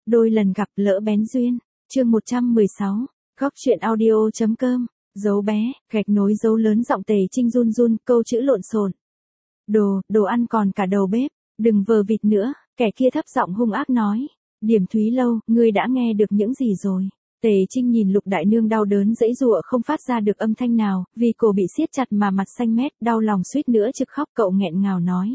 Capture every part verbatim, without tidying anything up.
Đôi lần gặp lỡ bén duyên. Chương một trăm mười sáu. Góc truyện audio chấm com. Dấu bé, gạch nối dấu lớn giọng Tề Trinh run run, câu chữ lộn xộn. Đồ, đồ ăn còn cả đầu bếp, đừng vờ vịt nữa, kẻ kia thấp giọng hung ác nói. Điểm Thúy Lâu, ngươi đã nghe được những gì rồi? Tề Trinh nhìn Lục Đại Nương đau đớn giãy giụa không phát ra được âm thanh nào, vì cổ bị siết chặt mà mặt xanh mét, đau lòng suýt nữa trực khóc, cậu nghẹn ngào nói.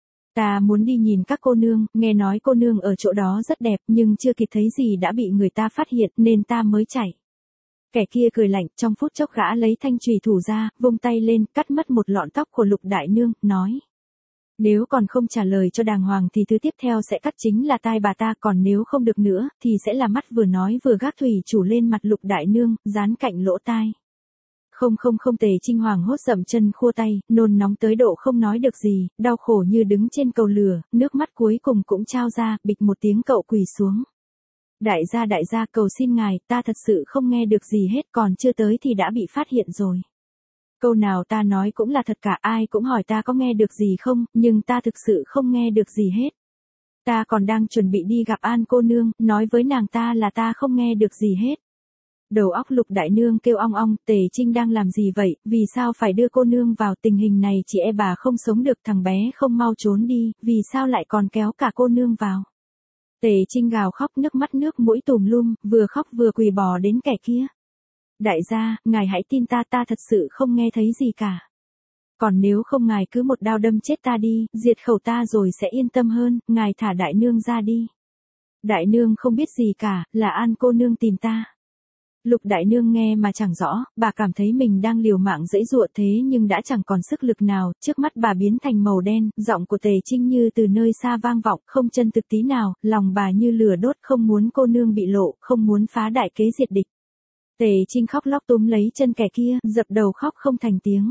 Ta muốn đi nhìn các cô nương, nghe nói cô nương ở chỗ đó rất đẹp, nhưng chưa kịp thấy gì đã bị người ta phát hiện, nên ta mới chạy. Kẻ kia cười lạnh, trong phút chốc gã lấy thanh chùy thủ ra, vung tay lên, cắt mất một lọn tóc của Lục Đại Nương, nói. Nếu còn không trả lời cho đàng hoàng thì thứ tiếp theo sẽ cắt chính là tai bà ta, còn nếu không được nữa, thì sẽ là mắt vừa nói vừa gác thủy chủ lên mặt Lục Đại Nương, dán cạnh lỗ tai. Không không không Tề Trinh hoàng hốt dậm chân khua tay, nôn nóng tới độ không nói được gì, đau khổ như đứng trên cầu lửa, nước mắt cuối cùng cũng trao ra, bịch một tiếng cậu quỳ xuống. Đại gia đại gia cầu xin ngài, ta thật sự không nghe được gì hết, còn chưa tới thì đã bị phát hiện rồi. Câu nào ta nói cũng là thật cả, ai cũng hỏi ta có nghe được gì không, nhưng ta thực sự không nghe được gì hết. Ta còn đang chuẩn bị đi gặp An cô nương, nói với nàng ta là ta không nghe được gì hết. Đầu óc Lục Đại Nương kêu ong ong, Tề Trinh đang làm gì vậy, vì sao phải đưa cô nương vào tình hình này, chị e bà không sống được, thằng bé không mau trốn đi, vì sao lại còn kéo cả cô nương vào. Tề Trinh gào khóc, nước mắt nước mũi tùm lum, vừa khóc vừa quỳ bò đến kẻ kia. Đại gia, ngài hãy tin ta, ta thật sự không nghe thấy gì cả. Còn nếu không ngài cứ một đao đâm chết ta đi, diệt khẩu ta rồi sẽ yên tâm hơn, ngài thả Đại Nương ra đi. Đại Nương không biết gì cả, là An cô nương tìm ta. Lục Đại Nương nghe mà chẳng rõ, bà cảm thấy mình đang liều mạng giãy giụa thế nhưng đã chẳng còn sức lực nào, trước mắt bà biến thành màu đen, giọng của Tề Trinh như từ nơi xa vang vọng, không chân thực tí nào, lòng bà như lửa đốt, không muốn cô nương bị lộ, không muốn phá đại kế diệt địch. Tề Trinh khóc lóc túm lấy chân kẻ kia, dập đầu khóc không thành tiếng.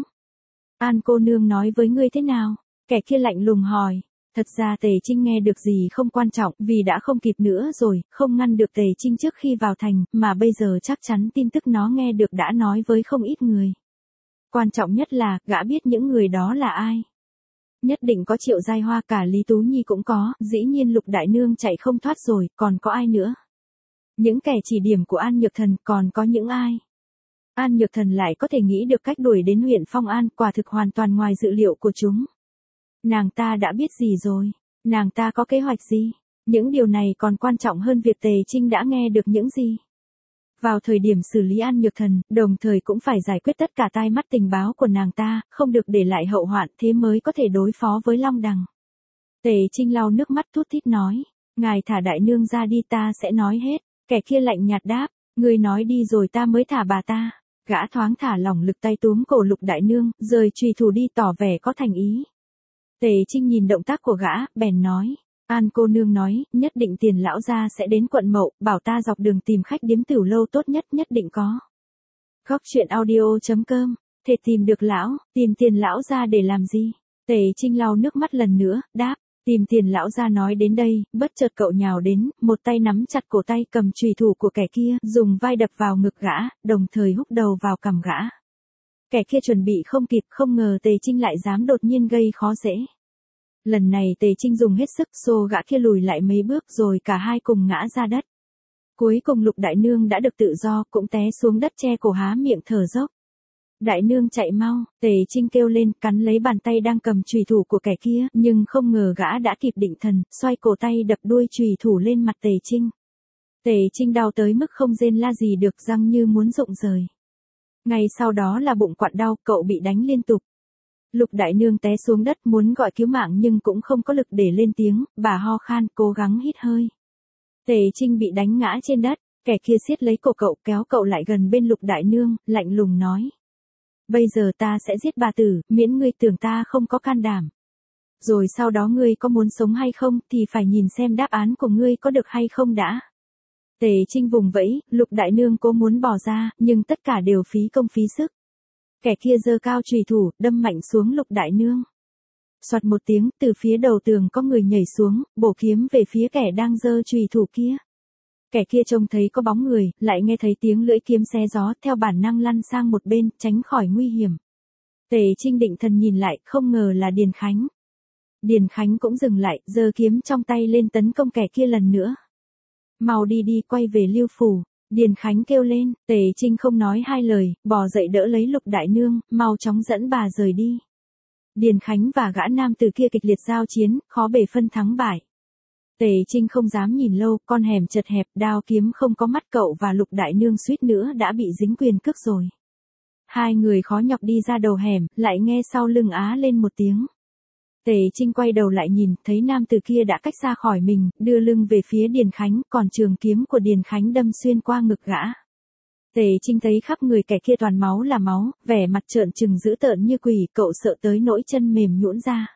An cô nương nói với ngươi thế nào? Kẻ kia lạnh lùng hỏi. Thật ra Tề Trinh nghe được gì không quan trọng, vì đã không kịp nữa rồi, không ngăn được Tề Trinh trước khi vào thành, mà bây giờ chắc chắn tin tức nó nghe được đã nói với không ít người. Quan trọng nhất là, gã biết những người đó là ai. Nhất định có Triệu Giai Hoa, cả Lý Tú Nhi cũng có, dĩ nhiên Lục Đại Nương chạy không thoát rồi, còn có ai nữa? Những kẻ chỉ điểm của An Nhược Thần còn có những ai? An Nhược Thần lại có thể nghĩ được cách đuổi đến huyện Phong An, quả thực hoàn toàn ngoài dự liệu của chúng. Nàng ta đã biết gì rồi? Nàng ta có kế hoạch gì? Những điều này còn quan trọng hơn việc Tề Trinh đã nghe được những gì. Vào thời điểm xử lý An Nhược Thần, đồng thời cũng phải giải quyết tất cả tai mắt tình báo của nàng ta, không được để lại hậu hoạn, thế mới có thể đối phó với Long Đằng. Tề Trinh lau nước mắt thút thít nói, ngài thả Đại Nương ra đi, ta sẽ nói hết. Kẻ kia lạnh nhạt đáp, ngươi nói đi rồi ta mới thả bà ta. Gã thoáng thả lỏng lực tay túm cổ Lục Đại Nương, rời chùy thủ đi, tỏ vẻ có thành ý. Tề Trinh nhìn động tác của gã, bèn nói, An cô nương nói, nhất định Tiền lão gia sẽ đến quận Mậu, bảo ta dọc đường tìm khách điếm Tửu Lâu tốt nhất, nhất định có. Góc truyện audio chấm com, thể tìm được lão, tìm Tiền lão gia để làm gì? Tề Trinh lau nước mắt lần nữa, đáp, tìm Tiền lão gia. Nói đến đây, bất chợt cậu nhào đến, một tay nắm chặt cổ tay cầm chùy thủ của kẻ kia, dùng vai đập vào ngực gã, đồng thời húc đầu vào cằm gã. Kẻ kia chuẩn bị không kịp, không ngờ Tề Trinh lại dám đột nhiên gây khó dễ. Lần này Tề Trinh dùng hết sức xô gã kia lùi lại mấy bước, rồi cả hai cùng ngã ra đất. Cuối cùng Lục Đại Nương đã được tự do, cũng té xuống đất che cổ há miệng thở dốc. Đại Nương chạy mau, Tề Trinh kêu lên, cắn lấy bàn tay đang cầm chùy thủ của kẻ kia, nhưng không ngờ gã đã kịp định thần, xoay cổ tay đập đuôi chùy thủ lên mặt Tề Trinh. Tề Trinh đau tới mức không rên la gì được, răng như muốn rụng rời. Ngay sau đó là bụng quặn đau, cậu bị đánh liên tục. Lục Đại Nương té xuống đất muốn gọi cứu mạng nhưng cũng không có lực để lên tiếng, bà ho khan, cố gắng hít hơi. Tề Trinh bị đánh ngã trên đất, kẻ kia siết lấy cổ cậu, kéo cậu lại gần bên Lục Đại Nương, lạnh lùng nói. Bây giờ ta sẽ giết bà tử, miễn ngươi tưởng ta không có can đảm. Rồi sau đó ngươi có muốn sống hay không thì phải nhìn xem đáp án của ngươi có được hay không đã. Tề Trinh vùng vẫy, Lục Đại Nương cố muốn bỏ ra, nhưng tất cả đều phí công phí sức. Kẻ kia giơ cao chùy thủ, đâm mạnh xuống Lục Đại Nương. Soạt một tiếng, từ phía đầu tường có người nhảy xuống, bổ kiếm về phía kẻ đang giơ chùy thủ kia. Kẻ kia trông thấy có bóng người, lại nghe thấy tiếng lưỡi kiếm xé gió, theo bản năng lăn sang một bên, tránh khỏi nguy hiểm. Tề Trinh định thần nhìn lại, không ngờ là Điền Khánh. Điền Khánh cũng dừng lại, giơ kiếm trong tay lên tấn công kẻ kia lần nữa. Mau đi đi, quay về Lưu phủ. Điền Khánh kêu lên, Tề Trinh không nói hai lời, bò dậy đỡ lấy Lục đại nương, mau chóng dẫn bà rời đi. Điền Khánh và gã nam từ kia kịch liệt giao chiến, khó bề phân thắng bại. Tề Trinh không dám nhìn lâu, con hẻm chật hẹp, đao kiếm không có mắt, cậu và Lục đại nương suýt nữa đã bị dính quyền cước rồi. Hai người khó nhọc đi ra đầu hẻm, lại nghe sau lưng á lên một tiếng. Tề Trinh quay đầu lại nhìn, thấy nam từ kia đã cách xa khỏi mình, đưa lưng về phía Điền Khánh, còn trường kiếm của Điền Khánh đâm xuyên qua ngực gã. Tề Trinh thấy khắp người kẻ kia toàn máu là máu, vẻ mặt trợn trừng dữ tợn như quỷ, cậu sợ tới nỗi chân mềm nhũn ra.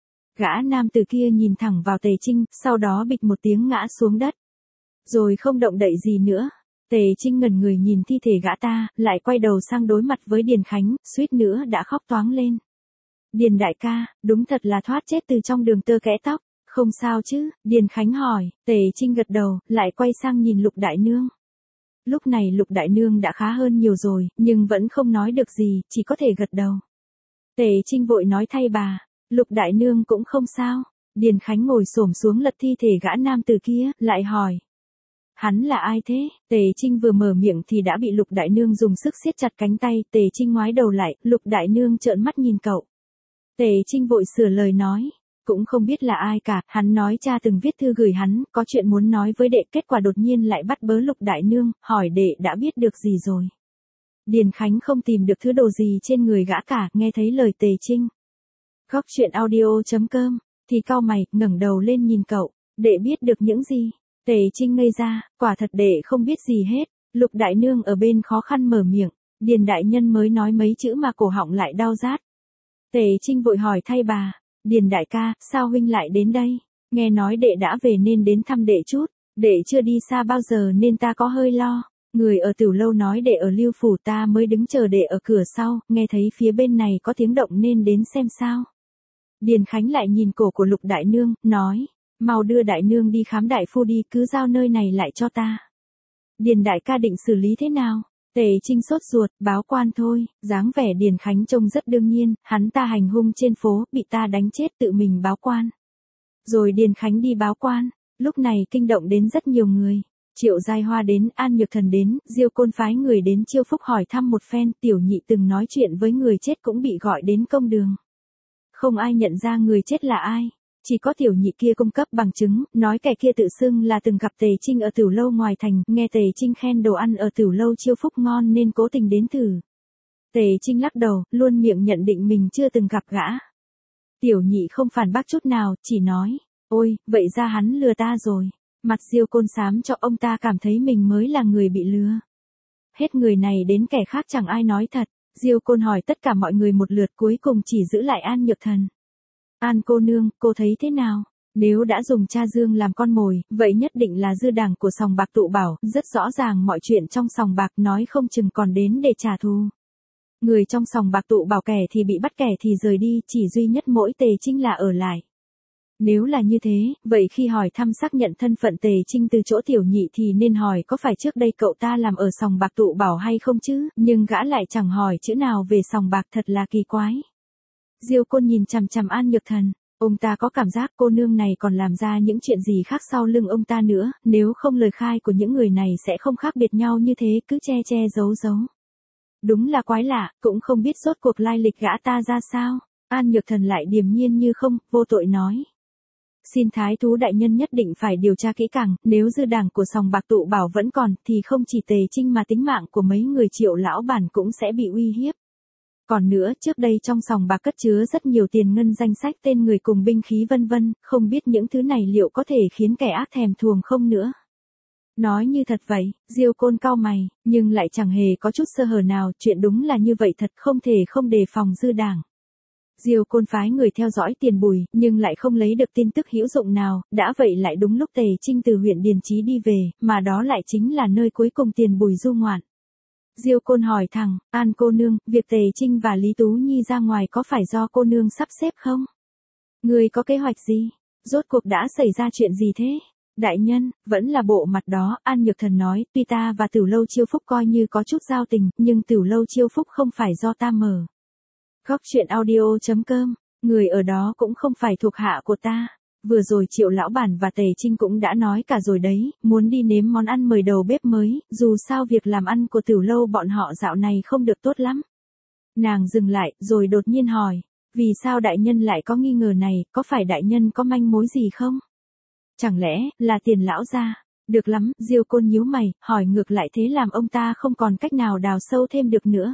Gã nam từ kia nhìn thẳng vào Tề Trinh, sau đó bịch một tiếng ngã xuống đất. Rồi không động đậy gì nữa. Tề Trinh ngẩn người nhìn thi thể gã ta, lại quay đầu sang đối mặt với Điền Khánh, suýt nữa đã khóc toáng lên. Điền đại ca, đúng thật là thoát chết từ trong đường tơ kẽ tóc, không sao chứ, Điền Khánh hỏi, Tề Trinh gật đầu, lại quay sang nhìn Lục đại nương. Lúc này Lục đại nương đã khá hơn nhiều rồi, nhưng vẫn không nói được gì, chỉ có thể gật đầu. Tề Trinh vội nói thay bà, Lục đại nương cũng không sao. Điền Khánh ngồi xổm xuống lật thi thể gã nam từ kia, lại hỏi. Hắn là ai thế? Tề Trinh vừa mở miệng thì đã bị Lục đại nương dùng sức siết chặt cánh tay, Tề Trinh ngoái đầu lại, Lục đại nương trợn mắt nhìn cậu. Tề Trinh vội sửa lời nói, cũng không biết là ai cả, hắn nói cha từng viết thư gửi hắn, có chuyện muốn nói với đệ, kết quả đột nhiên lại bắt bớ Lục đại nương, hỏi đệ đã biết được gì rồi. Điền Khánh không tìm được thứ đồ gì trên người gã cả, nghe thấy lời Tề Trinh. Góc truyện audio chấm com, thì cau mày, ngẩng đầu lên nhìn cậu, đệ biết được những gì? Tề Trinh ngây ra, quả thật đệ không biết gì hết. Lục đại nương ở bên khó khăn mở miệng, Điền đại nhân mới nói mấy chữ mà cổ họng lại đau rát. Tề Trinh vội hỏi thay bà, Điền đại ca, sao huynh lại đến đây? Nghe nói đệ đã về nên đến thăm đệ chút, đệ chưa đi xa bao giờ nên ta có hơi lo. Người ở Tửu lâu nói đệ ở Lưu phủ, ta mới đứng chờ đệ ở cửa sau, nghe thấy phía bên này có tiếng động nên đến xem sao. Điền Khánh lại nhìn cổ của Lục đại nương, nói, mau đưa đại nương đi khám đại phu đi, cứ giao nơi này lại cho ta. Điền đại ca định xử lý thế nào? Tề Trinh sốt ruột, báo quan thôi, dáng vẻ Điền Khánh trông rất đương nhiên, hắn ta hành hung trên phố, bị ta đánh chết tự mình báo quan. Rồi Điền Khánh đi báo quan, lúc này kinh động đến rất nhiều người. Triệu Giai Hoa đến, An Nhược Thần đến, Diêu Côn phái người đến Chiêu Phúc hỏi thăm một phen, Tiểu Nhị từng nói chuyện với người chết cũng bị gọi đến công đường. Không ai nhận ra người chết là ai. Chỉ có Tiểu Nhị kia cung cấp bằng chứng, nói kẻ kia tự xưng là từng gặp Tề Trinh ở Tửu lâu ngoài thành, nghe Tề Trinh khen đồ ăn ở Tửu lâu Chiêu Phúc ngon nên cố tình đến thử. Tề Trinh lắc đầu, luôn miệng nhận định mình chưa từng gặp gã. Tiểu Nhị không phản bác chút nào, chỉ nói, ôi, vậy ra hắn lừa ta rồi. Mặt Diêu Côn xám cho, ông ta cảm thấy mình mới là người bị lừa. Hết người này đến kẻ khác chẳng ai nói thật. Diêu Côn hỏi tất cả mọi người một lượt, cuối cùng chỉ giữ lại An Nhược Thần. An cô nương, cô thấy thế nào? Nếu đã dùng cha Dương làm con mồi, vậy nhất định là dư đảng của sòng bạc tụ bảo, rất rõ ràng mọi chuyện trong sòng bạc, nói không chừng còn đến để trả thù. Người trong sòng bạc tụ bảo kẻ thì bị bắt, kẻ thì rời đi, chỉ duy nhất mỗi Tề Trinh là ở lại. Nếu là như thế, vậy khi hỏi thăm xác nhận thân phận Tề Trinh từ chỗ Tiểu Nhị thì nên hỏi có phải trước đây cậu ta làm ở sòng bạc tụ bảo hay không chứ, nhưng gã lại chẳng hỏi chữ nào về sòng bạc, thật là kỳ quái. Diêu Côn nhìn chằm chằm An Nhược Thần, ông ta có cảm giác cô nương này còn làm ra những chuyện gì khác sau lưng ông ta nữa, nếu không lời khai của những người này sẽ không khác biệt nhau như thế, cứ che che giấu giấu. Đúng là quái lạ, cũng không biết rốt cuộc lai lịch gã ta ra sao. An Nhược Thần lại điềm nhiên như không, vô tội nói. Xin thái thú đại nhân nhất định phải điều tra kỹ càng, nếu dư đảng của sòng bạc tụ bảo vẫn còn, thì không chỉ Tề Trinh mà tính mạng của mấy người Triệu lão bản cũng sẽ bị uy hiếp. Còn nữa, trước đây trong sòng bạc cất chứa rất nhiều tiền ngân, danh sách tên người cùng binh khí vân vân, không biết những thứ này liệu có thể khiến kẻ ác thèm thuồng không nữa. Nói như thật vậy, Diêu Côn cau mày, nhưng lại chẳng hề có chút sơ hở nào, chuyện đúng là như vậy thật, không thể không đề phòng dư đảng. Diêu Côn phái người theo dõi Tiền Bùi, nhưng lại không lấy được tin tức hữu dụng nào, đã vậy lại đúng lúc Tề Trinh từ huyện Điền Chí đi về, mà đó lại chính là nơi cuối cùng Tiền Bùi du ngoạn. Diêu Côn hỏi thẳng, An cô nương, việc Tề Trinh và Lý Tú Nhi ra ngoài có phải do cô nương sắp xếp không? Người có kế hoạch gì? Rốt cuộc đã xảy ra chuyện gì thế? Đại nhân, vẫn là bộ mặt đó, An Nhược Thần nói, tuy ta và Tửu lâu Chiêu Phúc coi như có chút giao tình, nhưng Tửu lâu Chiêu Phúc không phải do ta mở. Góc truyện audio chấm com, người ở đó cũng không phải thuộc hạ của ta. Vừa rồi Triệu lão bản và Tề Trinh cũng đã nói cả rồi đấy, muốn đi nếm món ăn mời đầu bếp mới, dù sao việc làm ăn của Tiểu Lâu bọn họ dạo này không được tốt lắm. Nàng dừng lại, rồi đột nhiên hỏi, vì sao đại nhân lại có nghi ngờ này, có phải đại nhân có manh mối gì không? Chẳng lẽ, là Tiền lão gia? Được lắm, Diêu Côn nhíu mày, hỏi ngược lại thế làm ông ta không còn cách nào đào sâu thêm được nữa.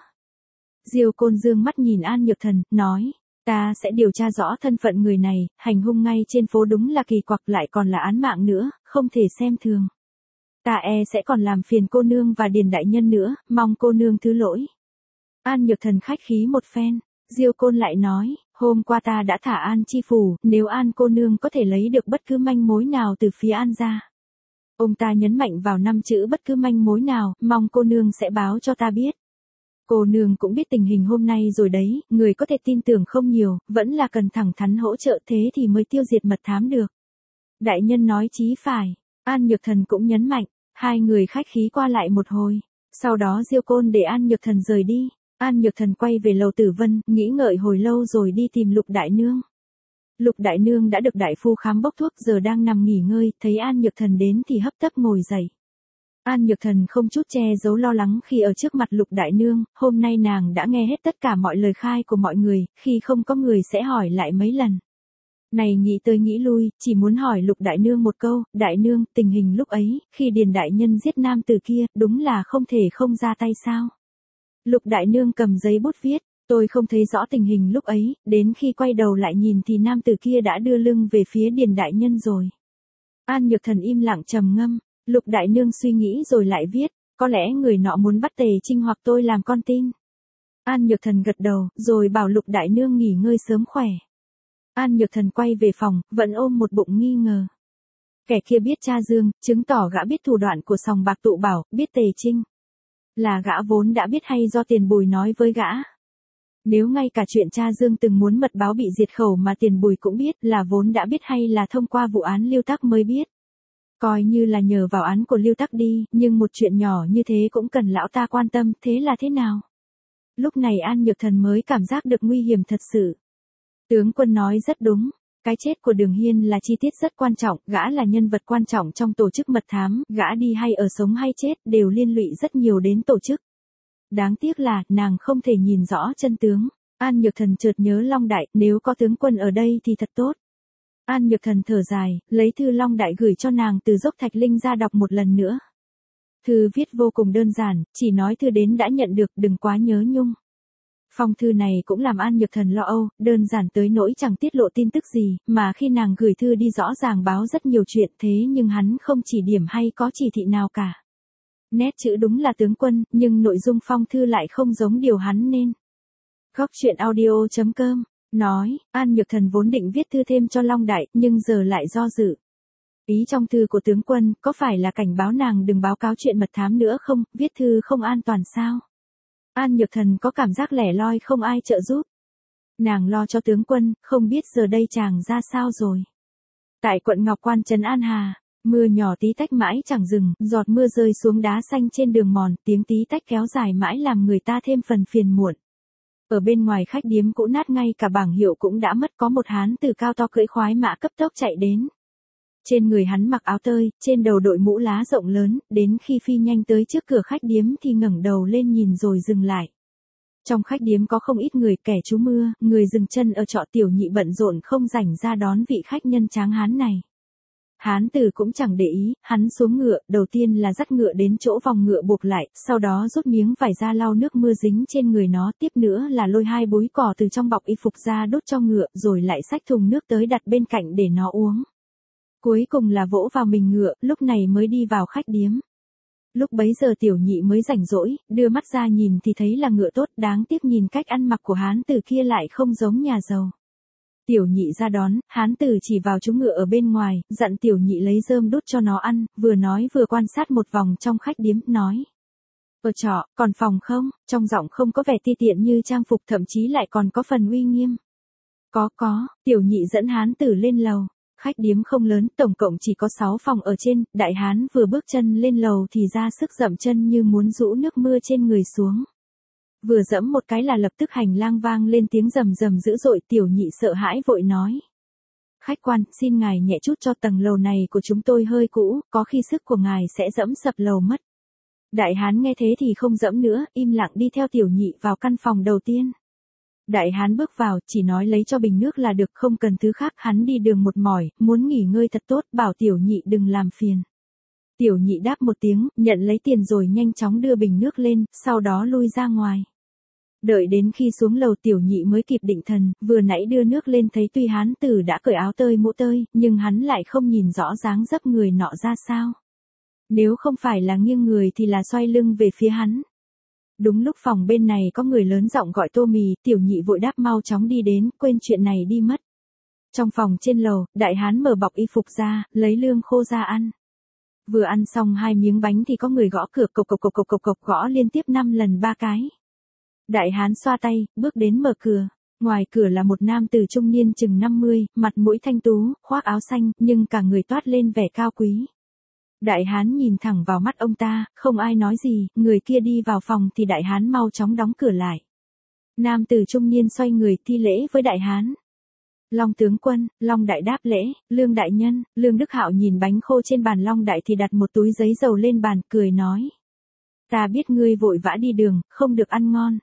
Diêu Côn dương mắt nhìn An Nhược Thần, nói, ta sẽ điều tra rõ thân phận người này, hành hung ngay trên phố đúng là kỳ quặc lại còn là án mạng nữa, không thể xem thường. Ta e sẽ còn làm phiền cô nương và Điền đại nhân nữa, mong cô nương thứ lỗi. An Nhược Thần khách khí một phen, Diêu Côn lại nói, hôm qua ta đã thả An chi phủ, nếu An cô nương có thể lấy được bất cứ manh mối nào từ phía An gia. Ông ta nhấn mạnh vào năm chữ bất cứ manh mối nào, mong cô nương sẽ báo cho ta biết. Cô nương cũng biết tình hình hôm nay rồi đấy, người có thể tin tưởng không nhiều, vẫn là cần thẳng thắn hỗ trợ thế thì mới tiêu diệt mật thám được. Đại nhân nói chí phải, An Nhược Thần cũng nhấn mạnh, hai người khách khí qua lại một hồi. Sau đó Diêu Côn để An Nhược Thần rời đi, An Nhược Thần quay về lầu Tử Vân, nghĩ ngợi hồi lâu rồi đi tìm Lục Đại Nương. Lục Đại Nương đã được đại phu khám bốc thuốc giờ đang nằm nghỉ ngơi, thấy An Nhược Thần đến thì hấp tấp ngồi dậy. An Nhược Thần không chút che giấu lo lắng khi ở trước mặt Lục Đại Nương, hôm nay nàng đã nghe hết tất cả mọi lời khai của mọi người, khi không có người sẽ hỏi lại mấy lần. Này nghĩ tới nghĩ lui, chỉ muốn hỏi Lục Đại Nương một câu, Đại Nương, tình hình lúc ấy, khi Điền Đại Nhân giết nam tử kia, đúng là không thể không ra tay sao? Lục Đại Nương cầm giấy bút viết, tôi không thấy rõ tình hình lúc ấy, đến khi quay đầu lại nhìn thì nam tử kia đã đưa lưng về phía Điền Đại Nhân rồi. An Nhược Thần im lặng trầm ngâm, Lục Đại Nương suy nghĩ rồi lại viết, có lẽ người nọ muốn bắt Tề Trinh hoặc tôi làm con tin. An Nhược Thần gật đầu, rồi bảo Lục Đại Nương nghỉ ngơi sớm khỏe. An Nhược Thần quay về phòng, vẫn ôm một bụng nghi ngờ. Kẻ kia biết cha Dương, chứng tỏ gã biết thủ đoạn của sòng bạc tụ bảo, biết Tề Trinh. Là gã vốn đã biết hay do Tiền Bùi nói với gã? Nếu ngay cả chuyện cha Dương từng muốn mật báo bị diệt khẩu mà Tiền Bùi cũng biết, là vốn đã biết hay là thông qua vụ án Lưu Tắc mới biết? Coi như là nhờ vào án của Lưu Tắc đi, nhưng một chuyện nhỏ như thế cũng cần lão ta quan tâm, thế là thế nào? Lúc này An Nhược Thần mới cảm giác được nguy hiểm thật sự. Tướng quân nói rất đúng, cái chết của Đường Hiên là chi tiết rất quan trọng, gã là nhân vật quan trọng trong tổ chức mật thám, gã đi hay ở sống hay chết đều liên lụy rất nhiều đến tổ chức. Đáng tiếc là, nàng không thể nhìn rõ chân tướng. An Nhược Thần chợt nhớ Long Đại, nếu có tướng quân ở đây thì thật tốt. An Nhược Thần thở dài, lấy thư Long Đại gửi cho nàng từ Dốc Thạch Linh ra đọc một lần nữa. Thư viết vô cùng đơn giản, chỉ nói thư đến đã nhận được, đừng quá nhớ nhung. Phong thư này cũng làm An Nhược Thần lo âu, đơn giản tới nỗi chẳng tiết lộ tin tức gì, mà khi nàng gửi thư đi rõ ràng báo rất nhiều chuyện thế nhưng hắn không chỉ điểm hay có chỉ thị nào cả. Nét chữ đúng là tướng quân, nhưng nội dung phong thư lại không giống điều hắn nên. Góc truyện audio chấm com nói, An Nhược Thần vốn định viết thư thêm cho Long Đại, nhưng giờ lại do dự. Ý trong thư của tướng quân, có phải là cảnh báo nàng đừng báo cáo chuyện mật thám nữa không, viết thư không an toàn sao? An Nhược Thần có cảm giác lẻ loi không ai trợ giúp. Nàng lo cho tướng quân, không biết giờ đây chàng ra sao rồi. Tại quận Ngọc Quan trấn An Hà, mưa nhỏ tí tách mãi chẳng dừng, giọt mưa rơi xuống đá xanh trên đường mòn, tiếng tí tách kéo dài mãi làm người ta thêm phần phiền muộn. Ở bên ngoài khách điếm cũ nát ngay cả bảng hiệu cũng đã mất, có một hán tử cao to cưỡi khoái mã cấp tốc chạy đến. Trên người hắn mặc áo tơi, trên đầu đội mũ lá rộng lớn, đến khi phi nhanh tới trước cửa khách điếm thì ngẩng đầu lên nhìn rồi dừng lại. Trong khách điếm có không ít người, kẻ trú mưa, người dừng chân ở trọ Tiểu Nhị bận rộn không rảnh ra đón vị khách nhân tráng hán này. Hán tử cũng chẳng để ý, hắn xuống ngựa, đầu tiên là dắt ngựa đến chỗ vòng ngựa buộc lại, sau đó rút miếng vải ra lau nước mưa dính trên người nó, tiếp nữa là lôi hai búi cỏ từ trong bọc y phục ra đốt cho ngựa, rồi lại xách thùng nước tới đặt bên cạnh để nó uống. Cuối cùng là vỗ vào mình ngựa, lúc này mới đi vào khách điếm. Lúc bấy giờ Tiểu Nhị mới rảnh rỗi, đưa mắt ra nhìn thì thấy là ngựa tốt, đáng tiếc nhìn cách ăn mặc của hán tử kia lại không giống nhà giàu. Tiểu Nhị ra đón, hán tử chỉ vào chú ngựa ở bên ngoài, dặn Tiểu Nhị lấy rơm đút cho nó ăn, vừa nói vừa quan sát một vòng trong khách điếm, nói. Ở trọ, còn phòng không? Trong giọng không có vẻ ti tiện như trang phục, thậm chí lại còn có phần uy nghiêm. Có có, Tiểu Nhị dẫn hán tử lên lầu. Khách điếm không lớn, tổng cộng chỉ có sáu phòng ở trên, đại hán vừa bước chân lên lầu thì ra sức dậm chân như muốn rũ nước mưa trên người xuống. Vừa dẫm một cái là lập tức hành lang vang lên tiếng rầm rầm dữ dội, Tiểu Nhị sợ hãi vội nói. Khách quan, xin ngài nhẹ chút cho tầng lầu này của chúng tôi hơi cũ, có khi sức của ngài sẽ dẫm sập lầu mất. Đại hán nghe thế thì không dẫm nữa, im lặng đi theo tiểu nhị vào căn phòng đầu tiên. Đại hán bước vào, chỉ nói lấy cho bình nước là được, không cần thứ khác, hắn đi đường một mỏi, muốn nghỉ ngơi thật tốt, bảo tiểu nhị đừng làm phiền. Tiểu nhị đáp một tiếng, nhận lấy tiền rồi nhanh chóng đưa bình nước lên, sau đó lui ra ngoài. Đợi đến khi xuống lầu tiểu nhị mới kịp định thần, vừa nãy đưa nước lên thấy tuy hán tử đã cởi áo tơi mũ tơi, nhưng hắn lại không nhìn rõ dáng dấp người nọ ra sao. Nếu không phải là nghiêng người thì là xoay lưng về phía hắn. Đúng lúc phòng bên này có người lớn giọng gọi tô mì, tiểu nhị vội đáp mau chóng đi đến, quên chuyện này đi mất. Trong phòng trên lầu, đại hán mở bọc y phục ra, lấy lương khô ra ăn. Vừa ăn xong hai miếng bánh thì có người gõ cửa, cộc cộc cộc cộc cộc cộc, gõ liên tiếp năm lần ba cái. Đại hán xoa tay, bước đến mở cửa. Ngoài cửa là một nam tử trung niên chừng năm mươi, mặt mũi thanh tú, khoác áo xanh, nhưng cả người toát lên vẻ cao quý. Đại hán nhìn thẳng vào mắt ông ta, không ai nói gì, người kia đi vào phòng thì đại hán mau chóng đóng cửa lại. Nam tử trung niên xoay người thi lễ với đại hán. Long tướng quân, Long đại đáp lễ, Lương đại nhân. Lương Đức Hạo nhìn bánh khô trên bàn Long đại thì đặt một túi giấy dầu lên bàn, cười nói. Ta biết ngươi vội vã đi đường, không được ăn ngon.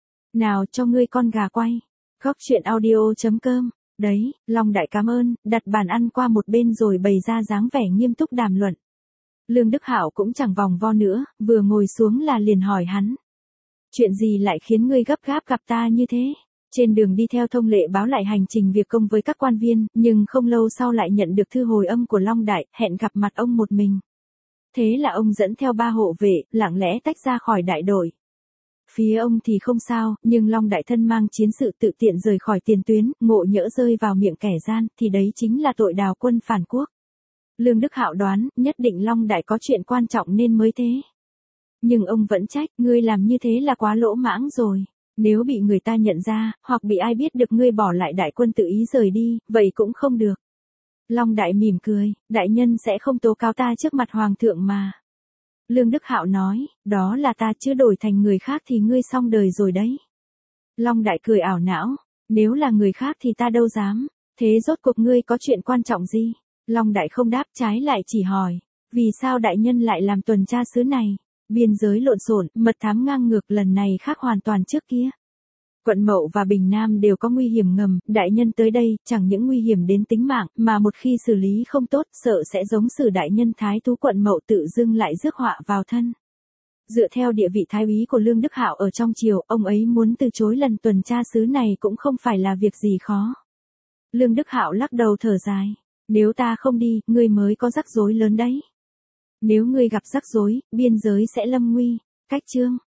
Nào cho ngươi con gà quay. Góc chuyện audio chấm com. Đấy, Long đại cảm ơn, đặt bàn ăn qua một bên rồi bày ra dáng vẻ nghiêm túc đàm luận. Lương Đức Hạo cũng chẳng vòng vo nữa, vừa ngồi xuống là liền hỏi hắn. Chuyện gì lại khiến ngươi gấp gáp gặp ta như thế? Trên đường đi theo thông lệ báo lại hành trình việc công với các quan viên, nhưng không lâu sau lại nhận được thư hồi âm của Long đại, hẹn gặp mặt ông một mình. Thế là ông dẫn theo ba hộ vệ, lặng lẽ tách ra khỏi đại đội. Phía ông thì không sao, nhưng Long đại thân mang chiến sự tự tiện rời khỏi tiền tuyến, ngộ nhỡ rơi vào miệng kẻ gian, thì đấy chính là tội đào quân phản quốc. Lương Đức Hạo đoán, nhất định Long đại có chuyện quan trọng nên mới thế. Nhưng ông vẫn trách, ngươi làm như thế là quá lỗ mãng rồi. Nếu bị người ta nhận ra, hoặc bị ai biết được ngươi bỏ lại đại quân tự ý rời đi, vậy cũng không được. Long đại mỉm cười, đại nhân sẽ không tố cáo ta trước mặt hoàng thượng mà. Lương Đức Hạo nói, đó là ta chứ đổi thành người khác thì ngươi xong đời rồi đấy. Long đại cười ảo não, nếu là người khác thì ta đâu dám, thế rốt cuộc ngươi có chuyện quan trọng gì? Long đại không đáp, trái lại chỉ hỏi, vì sao đại nhân lại làm tuần tra xứ này? Biên giới lộn xộn, mật thám ngang ngược, lần này khác hoàn toàn trước kia. Quận Mậu và Bình Nam đều có nguy hiểm ngầm, đại nhân tới đây, chẳng những nguy hiểm đến tính mạng, mà một khi xử lý không tốt, sợ sẽ giống xử đại nhân thái thú quận Mậu tự dưng lại rước họa vào thân. Dựa theo địa vị thái úy của Lương Đức Hạo ở trong triều, ông ấy muốn từ chối lần tuần tra xứ này cũng không phải là việc gì khó. Lương Đức Hạo lắc đầu thở dài, nếu ta không đi, ngươi mới có rắc rối lớn đấy. Nếu ngươi gặp rắc rối, biên giới sẽ lâm nguy. Cách chương